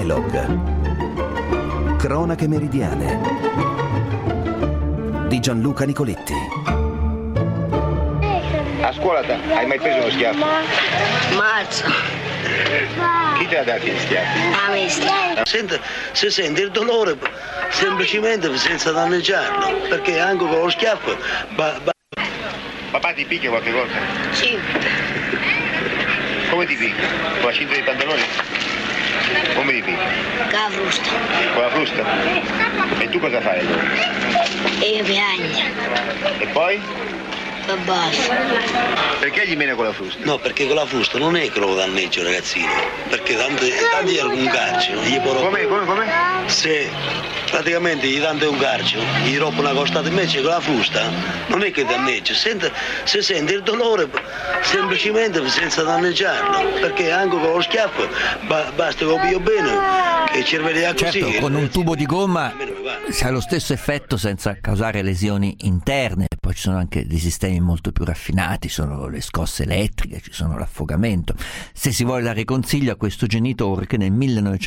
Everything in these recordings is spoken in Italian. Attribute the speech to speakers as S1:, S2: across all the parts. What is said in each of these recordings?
S1: Vlog. Cronache meridiane di Gianluca Nicoletti.
S2: A scuola hai mai preso uno schiaffo?
S3: Mazza.
S2: Chi te l'ha dato gli schiaffi?
S3: La mister.
S4: Si sente il dolore semplicemente senza danneggiarlo, perché anche con lo schiaffo
S2: Papà ti picchia qualche volta?
S3: Sì.
S2: Come ti picchia? Con la cinta dei pantaloni? Come ti picchia?
S3: Con la frusta.
S2: Con la frusta? E tu cosa fai allora?
S3: E io piagno.
S2: E poi?
S3: E basta.
S2: Perché gli mena con la frusta?
S4: No, perché con la frusta non è che lo danneggio, ragazzino, perché tanti erano un carcio.
S2: Come?
S4: Se praticamente gli dante un carcio, gli rompo una costata invece con la frusta, non è che danneggio, si sente il dolore semplicemente senza danneggiarlo, perché anche con lo schiaffo basta che lo piglio bene e cervellia così.
S5: Certo, con un tubo di gomma si ha lo stesso effetto senza causare lesioni interne. Poi ci sono anche dei sistemi molto più raffinati, sono le scosse elettriche, ci sono l'affogamento. Se si vuole dare consiglio a questo genitore che nel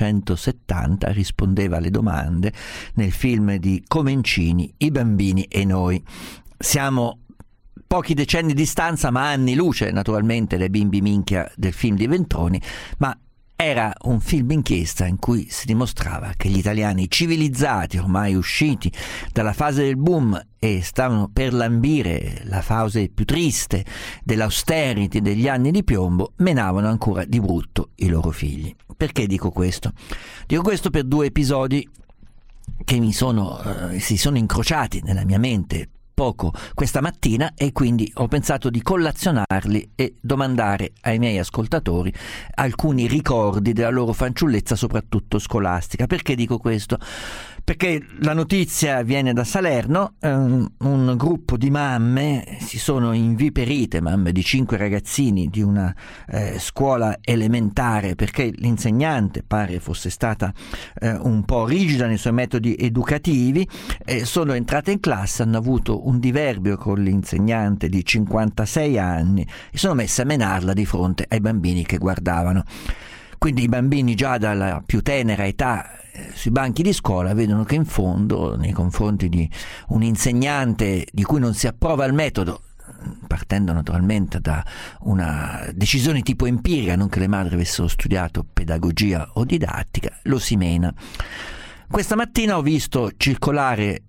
S5: 1970 rispondeva alle domande nel film di Comencini, I bambini e noi. Siamo pochi decenni di distanza, ma anni luce naturalmente dai bimbi minchia del film di Ventroni, ma era un film inchiesta in cui si dimostrava che gli italiani civilizzati, ormai usciti dalla fase del boom e stavano per lambire la fase più triste dell'austerity degli anni di piombo, menavano ancora di brutto i loro figli. Perché dico questo? Dico questo per due episodi che si sono incrociati nella mia mente poco questa mattina, e quindi ho pensato di collazionarli e domandare ai miei ascoltatori alcuni ricordi della loro fanciullezza, soprattutto scolastica. Perché dico questo? Perché la notizia viene da Salerno. Un gruppo di mamme si sono inviperite, mamme di 5 ragazzini di una scuola elementare, perché l'insegnante pare fosse stata un po' rigida nei suoi metodi educativi. Sono entrate in classe, hanno avuto un diverbio con l'insegnante di 56 anni e sono messe a menarla di fronte ai bambini che guardavano. Quindi i bambini già dalla più tenera età sui banchi di scuola vedono che in fondo, nei confronti di un insegnante di cui non si approva il metodo, partendo naturalmente da una decisione tipo empirica, non che le madri avessero studiato pedagogia o didattica, lo si mena. Questa mattina ho visto circolare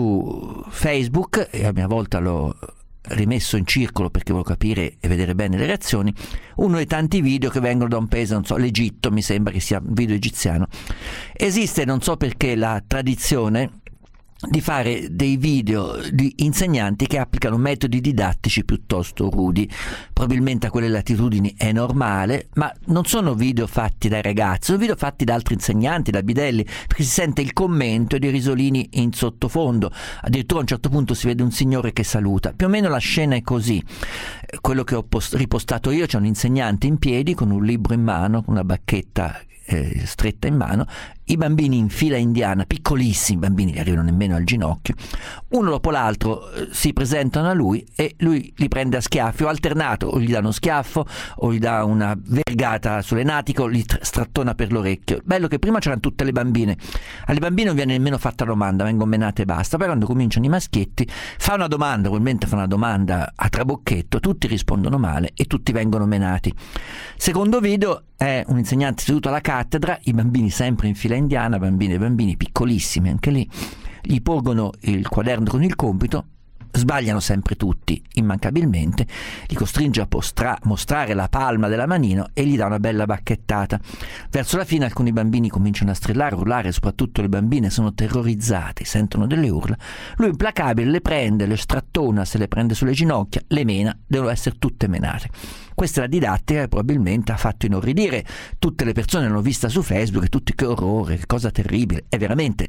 S5: su Facebook, e a mia volta l'ho rimesso in circolo perché volevo capire e vedere bene le reazioni, uno dei tanti video che vengono da un paese, non so, l'Egitto, mi sembra che sia un video egiziano. Esiste, non so perché, la tradizione di fare dei video di insegnanti che applicano metodi didattici piuttosto rudi. Probabilmente a quelle latitudini è normale, ma non sono video fatti dai ragazzi, sono video fatti da altri insegnanti, da bidelli, perché si sente il commento e dei risolini in sottofondo. Addirittura a un certo punto si vede un signore che saluta. Più o meno la scena è così. Quello che ho ripostato io, c'è un insegnante in piedi con un libro in mano, con una bacchetta stretta in mano, i bambini in fila indiana, piccolissimi bambini, che arrivano nemmeno al ginocchio, uno dopo l'altro si presentano a lui e lui li prende a schiaffi, o alternato, o gli dà uno schiaffo o gli dà una vergata sull'enatico, li strattona per l'orecchio. Bello che prima c'erano tutte le bambine, alle bambine non viene nemmeno fatta domanda, vengono menate e basta. Poi quando cominciano i maschietti fa una domanda, probabilmente fa una domanda a trabocchetto, tutti rispondono male e tutti vengono menati. Secondo video è un insegnante seduto alla cattedra, i bambini sempre in fila indiana, bambine e bambini piccolissimi anche lì, gli porgono il quaderno con il compito, sbagliano sempre tutti, immancabilmente, li costringe a mostrare la palma della manina e gli dà una bella bacchettata. Verso la fine alcuni bambini cominciano a strillare, urlare, soprattutto le bambine sono terrorizzate, sentono delle urla. Lui implacabile le prende, le strattona, se le prende sulle ginocchia, le mena, devono essere tutte menate. Questa è la didattica che probabilmente ha fatto inorridire tutte le persone, l'hanno vista su Facebook e tutti: che orrore, che cosa terribile. È veramente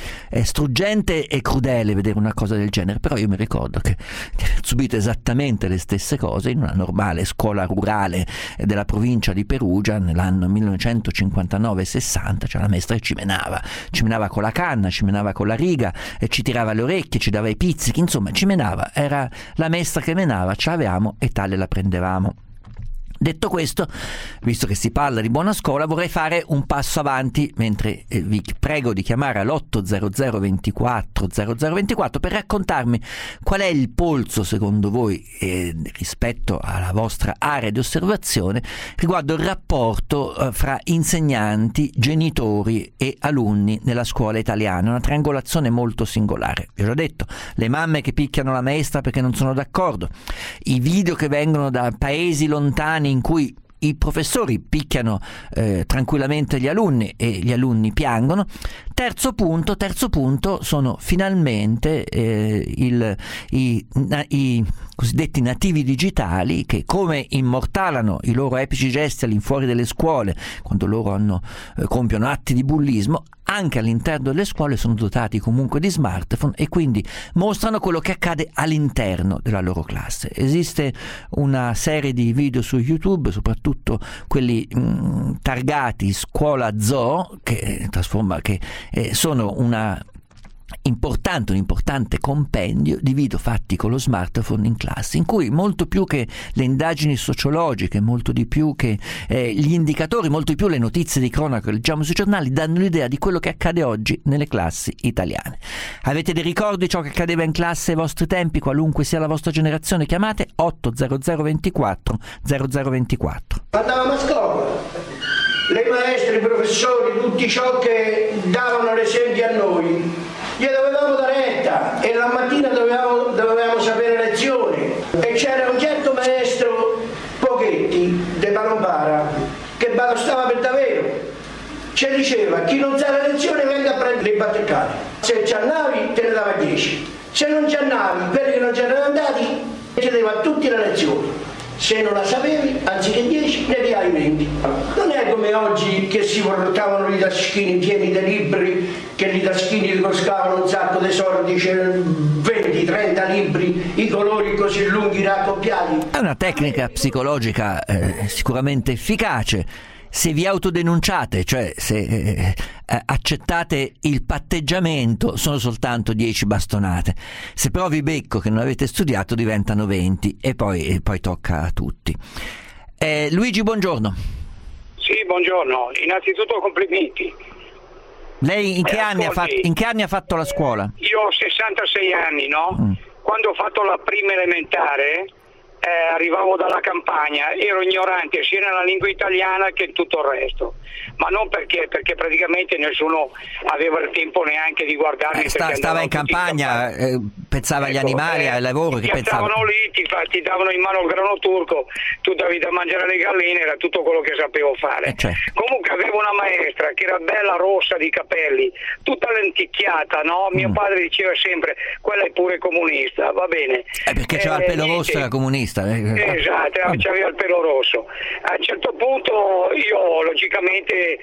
S5: struggente e crudele vedere una cosa del genere, però io mi ricordo che ho subito esattamente le stesse cose in una normale scuola rurale della provincia di Perugia nell'anno 1959-60. Cioè la maestra che ci menava con la canna, ci menava con la riga, e ci tirava le orecchie, ci dava i pizzichi, insomma ci menava, era la maestra che menava, ce l'avevamo e tale la prendevamo. Detto questo, visto che si parla di buona scuola, vorrei fare un passo avanti mentre vi prego di chiamare all'800 24 0024 per raccontarmi qual è il polso secondo voi rispetto alla vostra area di osservazione riguardo il rapporto fra insegnanti, genitori e alunni nella scuola italiana. Una triangolazione molto singolare. Vi ho già detto, le mamme che picchiano la maestra perché non sono d'accordo, i video che vengono da paesi lontani in cui i professori picchiano tranquillamente gli alunni e gli alunni piangono. Terzo punto sono finalmente i cosiddetti nativi digitali che, come immortalano i loro epici gesti all'infuori delle scuole quando loro compiono atti di bullismo, anche all'interno delle scuole sono dotati comunque di smartphone e quindi mostrano quello che accade all'interno della loro classe. Esiste una serie di video su YouTube, soprattutto quelli targati Scuola Zoo, che sono un importante compendio di video fatti con lo smartphone in classe, in cui molto più che le indagini sociologiche, molto di più che gli indicatori, molto di più le notizie di cronaca che leggiamo sui giornali danno l'idea di quello che accade oggi nelle classi italiane. Avete dei ricordi di ciò che accadeva in classe ai vostri tempi, qualunque sia la vostra generazione? Chiamate 800 24 0024.
S6: Andavamo a scuola, le maestre, i professori, tutti ciò che davano l'esempio a noi, gli dovevamo dare retta e la mattina dovevamo sapere lezione. E c'era un certo maestro Pochetti de Palombara che balostava per davvero. Ci diceva: chi non sa le lezioni venga a prendere i battecati. Se ci andavi te ne dava 10, se non ci andavi, quelli che non c'erano andati chiedeva a tutti le lezioni. Se non la sapevi, anziché 10, ne diai 20. Non è come oggi che si portavano i taschini pieni di libri, che i taschini costavano un sacco di soldi, c'erano 20-30 libri, i colori così lunghi raccoppiati.
S5: È una tecnica psicologica sicuramente efficace. Se vi autodenunciate, cioè se accettate il patteggiamento, sono soltanto 10 bastonate. Se però vi becco che non avete studiato, diventano 20 e poi tocca a tutti. Luigi, buongiorno.
S7: Sì, buongiorno. Innanzitutto complimenti.
S5: Lei in che anni ha fatto la scuola?
S7: Io ho 66 anni, no? Quando ho fatto la prima elementare arrivavo dalla campagna, ero ignorante sia nella lingua italiana che in tutto il resto, ma non perché praticamente nessuno aveva il tempo neanche di guardarmi.
S5: Stava in campagna, pensava agli animali, al lavoro.
S7: Che stavano lì, ti davano in mano il grano turco, tu davi da mangiare alle galline, era tutto quello che sapevo fare. Comunque avevo una maestra che era bella rossa di capelli, tutta lenticchiata, no? Mio padre diceva sempre: quella è pure comunista, va bene.
S5: Perché c'era il pelo rosso, era comunista.
S7: Esatto, c'aveva il pelo rosso. A un certo punto io logicamente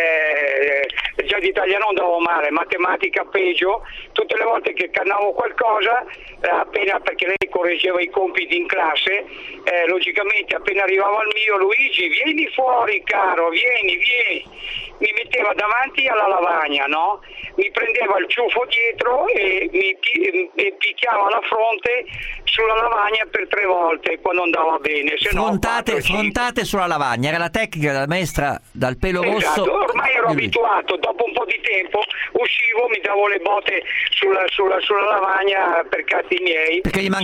S7: già di italiano andavo male, matematica peggio. Tutte le volte che cannavo qualcosa, appena, perché lei correggeva i compiti in classe, logicamente appena arrivavo al mio: Luigi, vieni fuori caro, vieni, mi metteva davanti alla lavagna, no? Mi prendeva il ciuffo dietro e mi picchiava la fronte sulla lavagna per 3 volte quando andava bene.
S5: Frontate sulla lavagna, era la tecnica della maestra dal pelo rosso.
S7: Ormai ero abituato, dopo un po' di tempo uscivo, mi davo le botte sulla lavagna per cazzi miei.
S5: Perché gli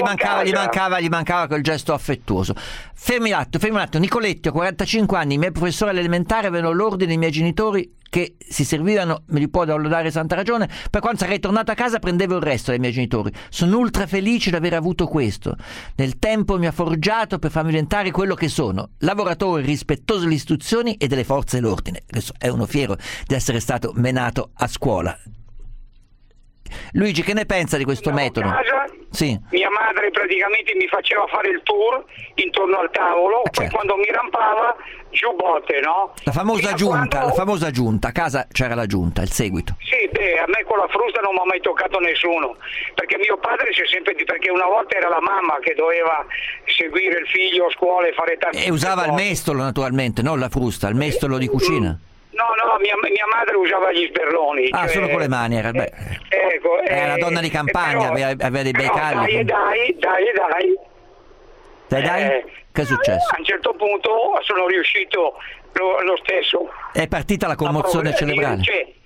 S5: mancava quel gesto affettuoso. Fermi un attimo, Nicoletti, ho 45 anni, i miei professori all'elementare avevano l'ordine dei miei genitori che si servivano, me li può downloadare santa ragione, per quando sarei tornato a casa prendevo il resto dai miei genitori. Sono ultra felice di aver avuto questo. Nel tempo mi ha forgiato per farmi diventare quello che sono, lavoratore rispettoso delle istruzioni e delle forze dell'ordine. Adesso è uno fiero di essere stato menato a scuola. Luigi, che ne pensa di questo metodo? Sì.
S7: Mia madre praticamente mi faceva fare il tour intorno al tavolo, poi quando mi rampava giù botte, no?
S5: La famosa giunta, a casa c'era la giunta, il seguito.
S7: Sì, a me con la frusta non mi ha mai toccato nessuno, perché mio padre si è sempre perché una volta era la mamma che doveva seguire il figlio a scuola e fare tanti.
S5: E usava il mestolo naturalmente, non la frusta, il mestolo di cucina.
S7: No, mia madre usava gli sberloni.
S5: Solo con le mani era. Era una donna di campagna, aveva dei bei calli.
S7: Dai.
S5: Dai. Che è successo?
S7: A un certo punto sono riuscito lo stesso.
S5: È partita la commozione cerebrale?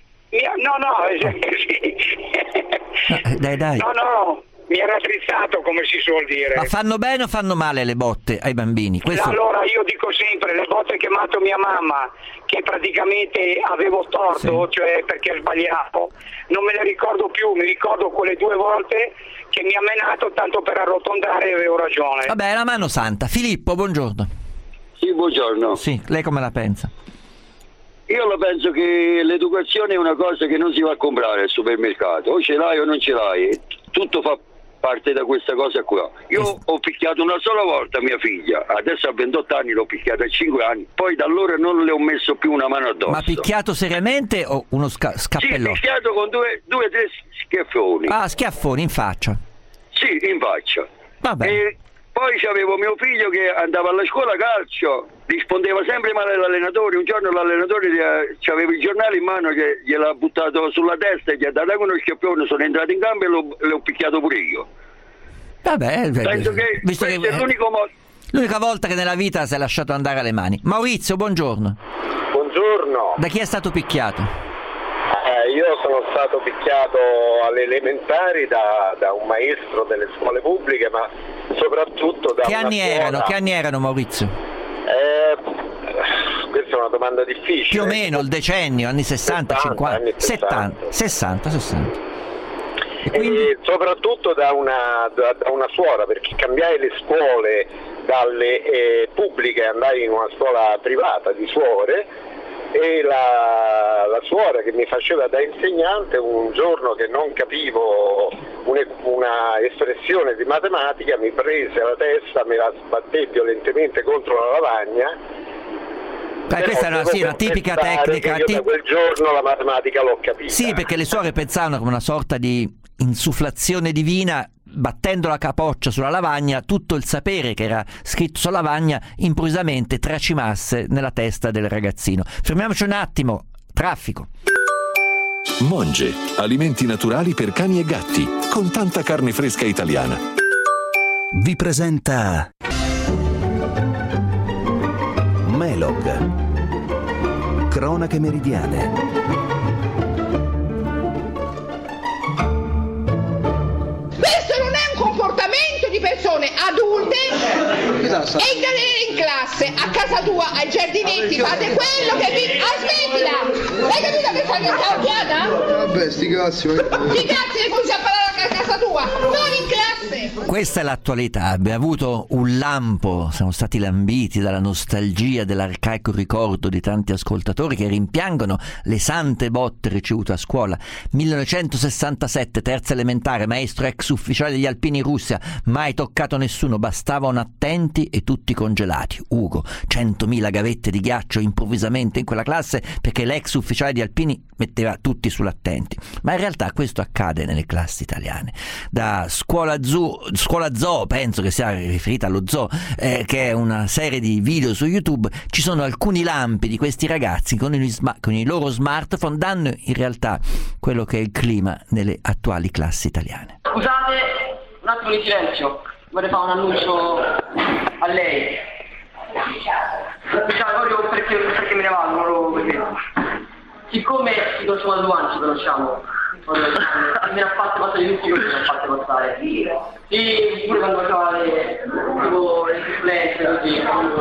S5: Dai.
S7: No, mi era trizzato, come si suol dire.
S5: Ma fanno bene o fanno male le botte ai bambini?
S7: Allora io dico sempre, le botte che mi ha dato mia mamma, che praticamente avevo torto, cioè perché sbagliavo, non me le ricordo più, mi ricordo quelle 2 volte che mi ha menato tanto per arrotondare e avevo ragione.
S5: Vabbè, la mano santa. Filippo, buongiorno.
S8: Sì, buongiorno.
S5: Sì, lei come la pensa?
S8: Io la penso che l'educazione è una cosa che non si va a comprare al supermercato, o ce l'hai o non ce l'hai, tutto fa parte da questa cosa qua. Io ho picchiato una sola volta mia figlia, adesso ha 28 anni, l'ho picchiata a 5 anni, poi da allora non le ho messo più una mano addosso.
S5: Ma picchiato seriamente o uno scappellotto?
S8: Sì, picchiato con due o tre schiaffoni.
S5: Ah, schiaffoni in faccia?
S8: Sì, in faccia.
S5: Vabbè.
S8: E poi c'avevo mio figlio che andava alla scuola calcio, rispondeva sempre male all'allenatore. Un giorno l'allenatore c'aveva il giornale in mano che gliel'ha buttato sulla testa e gli ha dato uno schiaffone, sono entrato in campo e l'ho picchiato pure io.
S5: Vabbè,
S8: penso che
S5: visto
S8: questo
S5: che
S8: è
S5: l'unica volta che nella vita si è lasciato andare alle mani. Maurizio, buongiorno.
S9: Buongiorno.
S5: Da chi è stato picchiato?
S9: Io sono stato picchiato alle elementari da un maestro delle scuole pubbliche, ma soprattutto da
S5: Che anni erano, Maurizio?
S9: Questa è una domanda difficile.
S5: Più o meno il decennio, anni 60, 50,
S9: anni
S5: 60.
S9: E soprattutto da una suora, perché cambiai le scuole dalle pubbliche e andai in una scuola privata di suore, e la suora che mi faceva da insegnante, un giorno che non capivo una espressione di matematica, mi prese la testa, me la sbatté violentemente contro la lavagna.
S5: Questa è una tipica tecnica.
S9: Io da quel giorno la matematica l'ho capita.
S5: Sì, perché le suore pensavano come una sorta di insufflazione divina, battendo la capoccia sulla lavagna, tutto il sapere che era scritto sulla lavagna improvvisamente tracimasse nella testa del ragazzino. Fermiamoci un attimo, traffico.
S10: Monge, alimenti naturali per cani e gatti, con tanta carne fresca italiana.
S1: Vi presenta Melog, cronache meridiane.
S11: Di persone adulte e in classe, a casa tua, ai giardinetti, fate quello che vi... Smettila! Hai capito che stai occhiata?
S12: Vabbè, sti cazzi ne
S11: cominci a parlare a casa tua, non in classe!
S5: Questa è l'attualità, abbiamo avuto un lampo, siamo stati lambiti dalla nostalgia dell'arcaico ricordo di tanti ascoltatori che rimpiangono le sante botte ricevute a scuola. 1967, terza elementare, maestro ex ufficiale degli alpini in Russia, mai toccato nessuno, bastavano attenti e tutti congelati. Ugo, 100.000 gavette di ghiaccio improvvisamente in quella classe perché l'ex ufficiale di alpini metteva tutti sull'attenti. Ma in realtà questo accade nelle classi italiane. Da Scuola Zoo, penso che sia riferita allo zoo, che è una serie di video su YouTube, ci sono alcuni lampi di questi ragazzi con i loro smartphone, danno in realtà quello che è il clima nelle attuali classi italiane.
S13: Scusate, un attimo di silenzio, vorrei fare un annuncio a lei. Proprio perché me ne vado, non lo vedo. Siccome ci conosciamo da 2 anni, ci conosciamo, mi ha fatto passare tutti quelli che mi ha fatto passare. Sì, pure quando faceva le supplenze così.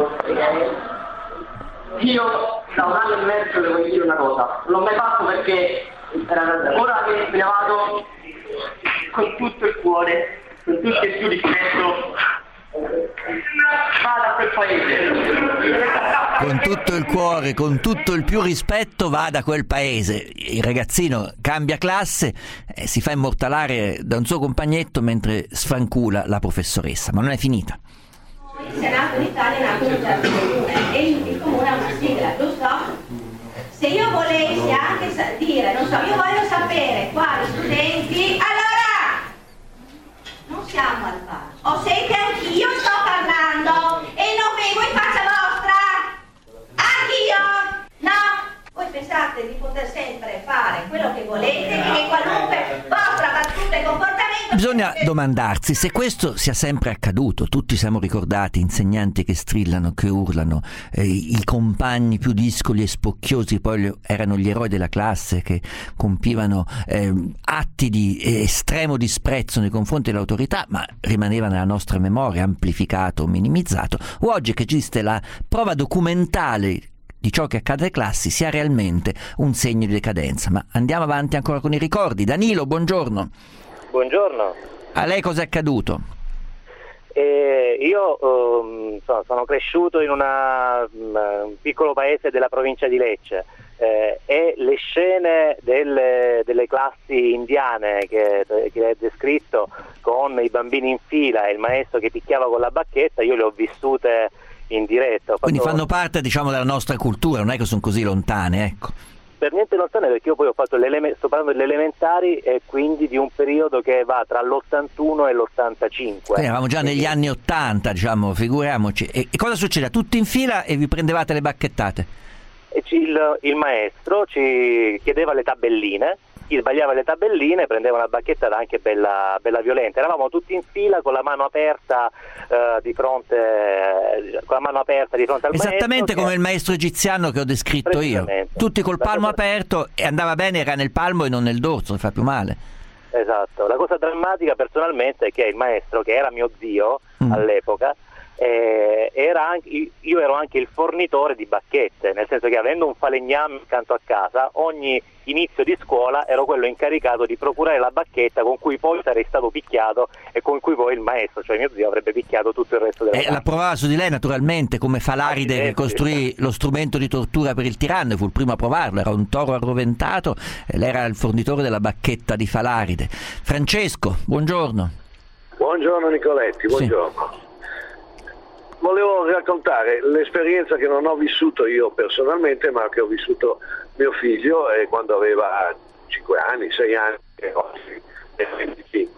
S13: Io da 1 anno e mezzo le voglio dire una cosa, non l'ho mai fatto perché ora che me ne vado con tutto il cuore, con tutto il più rispetto, vada a quel paese.
S5: Con tutto il cuore, con tutto il più rispetto, vada a quel paese. Il ragazzino cambia classe, si fa immortalare da un suo compagnetto mentre sfancula la professoressa, ma non è finita.
S14: Il Senato d'Italia è nato un certo comune e il comune ha una sigla, giusto? Se io volessi anche dire, non so, io voglio sapere quali studenti, allora non siamo al bar. O sente anch'io sto parlando e non vengo in faccia vostra. Anch'io? No? Voi pensate di poter sempre fare quello che volete, che qualunque vostra battuta e comportamento
S5: Bisogna domandarsi se questo sia sempre accaduto. Tutti siamo ricordati insegnanti che strillano, che urlano, i compagni più discoli e spocchiosi poi erano gli eroi della classe che compivano atti di estremo disprezzo nei confronti dell'autorità, ma rimaneva nella nostra memoria amplificato o minimizzato. O oggi che esiste la prova documentale di ciò che accade alle classi sia realmente un segno di decadenza. Ma andiamo avanti ancora con i ricordi. Danilo, buongiorno.
S12: Buongiorno.
S5: A lei cosa è accaduto?
S12: Io sono cresciuto in un piccolo paese della provincia di Lecce e le scene delle classi indiane che hai descritto, con i bambini in fila e il maestro che picchiava con la bacchetta, io le ho vissute in diretta.
S5: Quindi fanno parte, diciamo, della nostra cultura, non è che sono così lontane, ecco.
S12: Per niente lontane, perché io poi ho fatto sto parlando delle elementari e quindi di un periodo che va tra l'81 e l'85.
S5: Quindi eravamo già negli anni 80, diciamo, figuriamoci. E cosa succede? Tutti in fila e vi prendevate le bacchettate?
S12: E il maestro ci chiedeva le tabelline, chi sbagliava le tabelline prendeva una bacchettata anche bella violenta. Eravamo tutti in fila con la mano aperta di fronte al maestro.
S5: Esattamente come il maestro egiziano che ho descritto io. Tutti col palmo aperto, e andava bene, era nel palmo e non nel dorso, non fa più male.
S12: Esatto. La cosa drammatica personalmente è che il maestro, che era mio zio all'epoca, io ero anche il fornitore di bacchette, nel senso che, avendo un falegname accanto a casa, ogni inizio di scuola ero quello incaricato di procurare la bacchetta con cui poi sarei stato picchiato e con cui poi il maestro, cioè mio zio, avrebbe picchiato tutto il resto della classe.
S5: La provava su di lei naturalmente, come Falaride, che costruì lo strumento di tortura per il tiranno e fu il primo a provarlo. Era un toro arroventato e lei era il fornitore della bacchetta di Falaride. Francesco, buongiorno.
S15: Buongiorno Nicoletti, buongiorno. Sì. Volevo raccontare l'esperienza che non ho vissuto io personalmente, ma che ho vissuto mio figlio quando aveva 5 anni, 6 anni, e oggi è 25.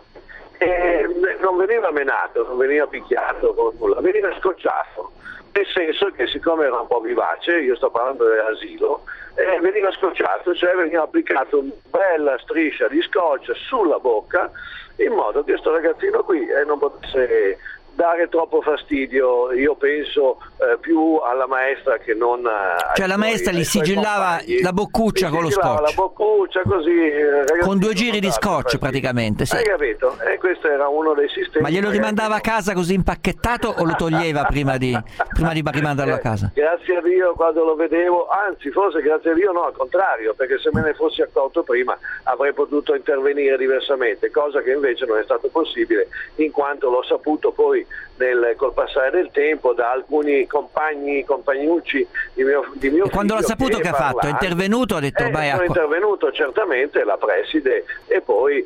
S15: E non veniva menato, non veniva picchiato con nulla, veniva scocciato, nel senso che, siccome era un po' vivace, io sto parlando dell'asilo, veniva scocciato, cioè veniva applicato una bella striscia di scotch sulla bocca, in modo che sto ragazzino qui non potesse dare troppo fastidio, io penso, più alla maestra che non
S5: cioè la maestra gli sigillava la boccuccia con lo scotch,
S15: la boccuccia così,
S5: con 2 giri di scotch praticamente, sì.
S15: Hai capito? E questo era uno dei sistemi.
S5: Ma glielo rimandava a casa così impacchettato o lo toglieva prima di rimandarlo a casa?
S15: Grazie a Dio, quando lo vedevo, anzi forse grazie a Dio no, al contrario, perché se me ne fossi accorto prima avrei potuto intervenire diversamente, cosa che invece non è stato possibile, in quanto l'ho saputo poi col passare del tempo da alcuni compagnucci di mio figlio.
S5: E quando l'ha saputo, che ha fatto? È intervenuto? Ha detto
S15: sono intervenuto certamente la preside, e poi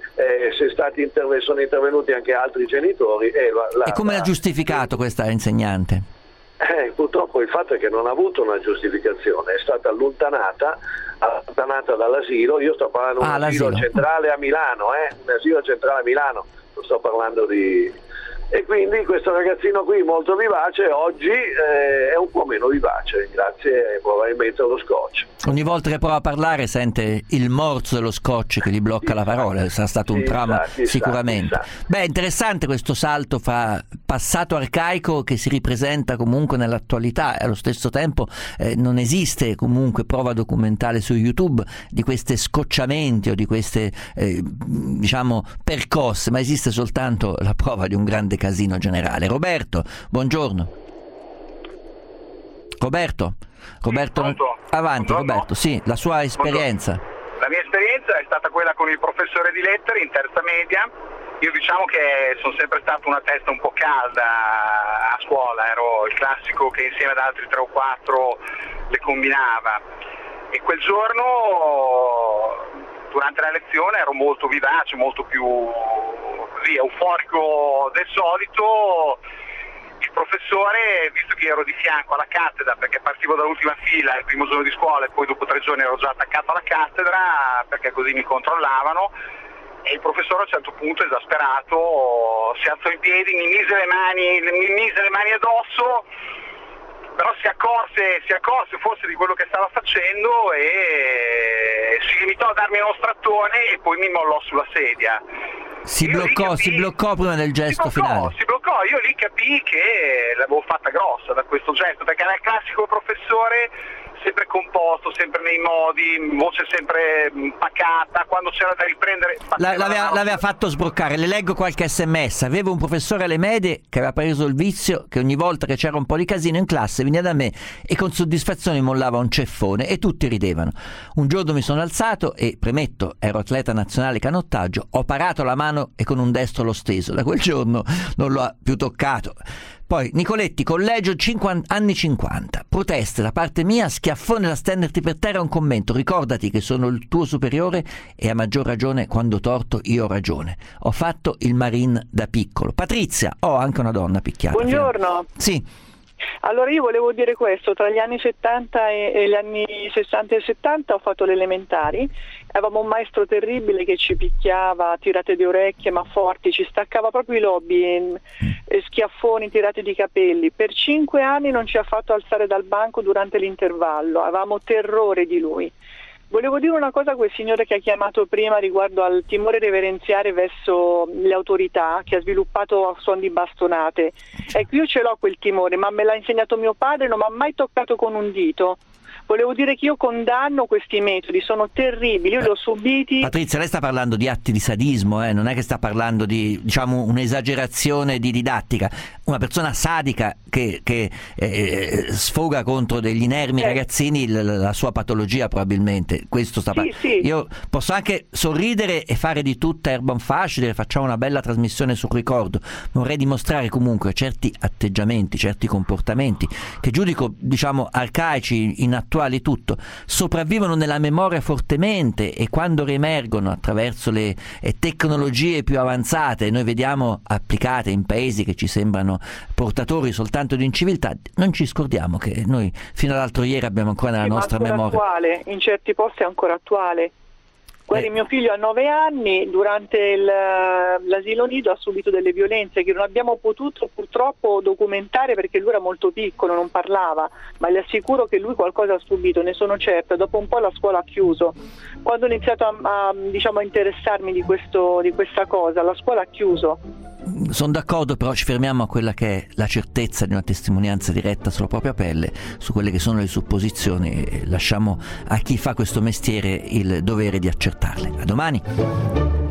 S15: sono intervenuti anche altri genitori. E
S5: come l'ha giustificato questa insegnante?
S15: Purtroppo il fatto è che non ha avuto una giustificazione, è stata allontanata dall'asilo. Io sto parlando di un asilo centrale a Milano, un asilo centrale a Milano, non sto parlando di... E quindi questo ragazzino qui, molto vivace, oggi è un po' meno vivace, grazie probabilmente allo scotch.
S5: Ogni volta che prova a parlare sente il morso dello scotch che gli blocca la parola, sarà stato un trauma sicuramente. Beh, interessante questo salto fra passato arcaico che si ripresenta comunque nell'attualità, e allo stesso tempo non esiste comunque prova documentale su YouTube di questi scocciamenti o di queste diciamo percosse, ma esiste soltanto la prova di un grande casino generale. Roberto, buongiorno. Roberto, avanti.
S16: Buongiorno.
S5: Roberto, sì, la sua esperienza.
S16: La mia esperienza è stata quella con il professore di lettere in terza media. Io diciamo che sono sempre stato una testa un po' calda a scuola, ero il classico che insieme ad altri 3 o 4 le combinava, e quel giorno durante la lezione ero molto vivace, molto più così euforico del solito. Il professore, visto che ero di fianco alla cattedra, perché partivo dall'ultima fila il primo giorno di scuola e poi dopo 3 giorni ero già attaccato alla cattedra, perché così mi controllavano, e il professore a un certo punto, esasperato, si alzò in piedi, mi mise le mani addosso, però si accorse forse di quello che stava facendo e si limitò a darmi uno strattone e poi mi mollò sulla sedia.
S5: Si bloccò prima del gesto finale.
S16: Si bloccò, io lì capii che l'avevo fatta grossa da questo gesto, perché era il classico professore sempre composto, sempre nei modi, voce sempre pacata, quando c'era da riprendere...
S5: L'aveva fatto sbroccare. Le leggo qualche sms. Avevo un professore alle medie che aveva preso il vizio che ogni volta che c'era un po' di casino in classe veniva da me e con soddisfazione mollava un ceffone e tutti ridevano. Un giorno mi sono alzato e, premetto, ero atleta nazionale canottaggio, ho parato la mano e con un destro l'ho steso. Da quel giorno non l'ho più toccato. Poi Nicoletti, collegio anni 50, proteste da parte mia, schiaffone da stenderti per terra, un commento: ricordati che sono il tuo superiore e a maggior ragione quando torto io ho ragione. Ho fatto il marine da piccolo. Patrizia, anche una donna picchiata.
S17: Buongiorno.
S5: Sì.
S17: Allora io volevo dire questo: tra gli anni 70 e gli anni 60 e 70 ho fatto le elementari, avevamo un maestro terribile che ci picchiava, tirate di orecchie ma forti, ci staccava proprio i lobi, schiaffoni, tirate di capelli. Per 5 anni non ci ha fatto alzare dal banco durante l'intervallo, avevamo terrore di lui. Volevo dire una cosa a quel signore che ha chiamato prima riguardo al timore reverenziale verso le autorità, che ha sviluppato a suon di bastonate. Ecco, io ce l'ho quel timore, ma me l'ha insegnato mio padre, non mi ha mai toccato con un dito. Volevo dire che io condanno questi metodi, sono terribili, io li ho subiti.
S5: Patrizia, lei sta parlando di atti di sadismo, non è che sta parlando di, diciamo, un'esagerazione di didattica. Una persona sadica che sfoga contro degli inermi ragazzini la sua patologia probabilmente. Questo sta
S17: sì.
S5: Io posso anche sorridere e fare di tutta erba facile, facciamo una bella trasmissione sul ricordo. Vorrei dimostrare comunque certi atteggiamenti, certi comportamenti che giudico, diciamo, arcaici, inattuali, tutto, sopravvivono nella memoria fortemente, e quando riemergono attraverso le tecnologie più avanzate, noi vediamo applicate in paesi che ci sembrano portatori soltanto di inciviltà, non ci scordiamo che noi fino all'altro ieri abbiamo ancora nella nostra memoria.
S17: Attuale, in certi posti è ancora attuale. Guardi, mio figlio ha 9 anni, durante l'asilo nido ha subito delle violenze che non abbiamo potuto purtroppo documentare perché lui era molto piccolo, non parlava, ma le assicuro che lui qualcosa ha subito, ne sono certa. Dopo un po' la scuola ha chiuso. Quando ho iniziato a interessarmi di questa cosa, la scuola ha chiuso.
S5: Sono d'accordo, però ci fermiamo a quella che è la certezza di una testimonianza diretta sulla propria pelle, su quelle che sono le supposizioni, e lasciamo a chi fa questo mestiere il dovere di accertarle. A domani.